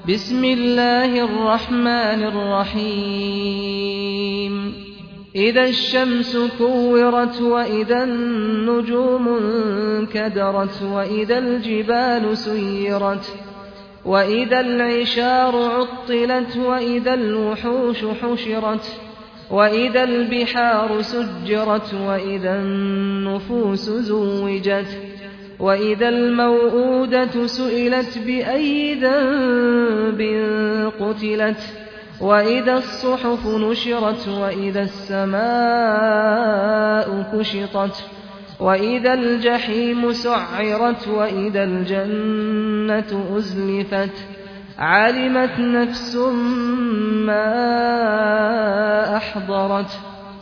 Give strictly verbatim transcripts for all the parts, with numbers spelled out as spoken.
بسم الله الرحمن الرحيم إذا الشمس كورت وإذا النجوم انكدرت وإذا الجبال سيرت وإذا العشار عطلت وإذا الوحوش حشرت وإذا البحار سجرت وإذا النفوس زوجت وإذا الموءودة سئلت بأي ذنب قتلت وإذا الصحف نشرت وإذا السماء كشطت وإذا الجحيم سعرت وإذا الجنة أزلفت علمت نفس ما أحضرت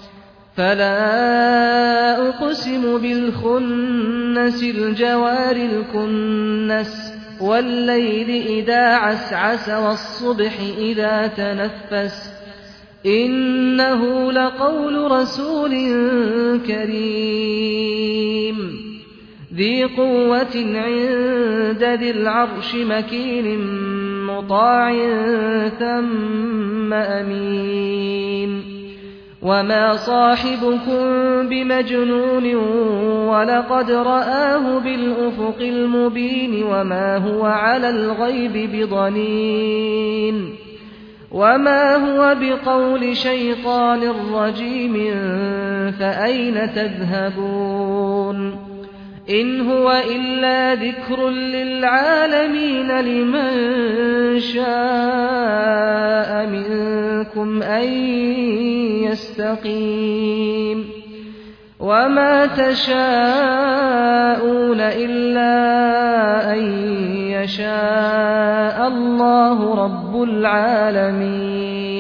فلا أقسم بالخنس الجوار الكنس والليل إذا عسعس والصبح إذا تنفس إنه لقول رسول كريم ذي قوة عند ذي العرش مكين مطاع ثم أمين وما صاحبكم بمجنون ولقد رآه بالأفق المبين وما هو على الغيب بضنين وما هو بقول شيطان رجيم فأين تذهبون إن هو إلا ذكر للعالمين لمن شاء منكم أن يستقيم وما تشاءون إلا أن يشاء الله رب العالمين.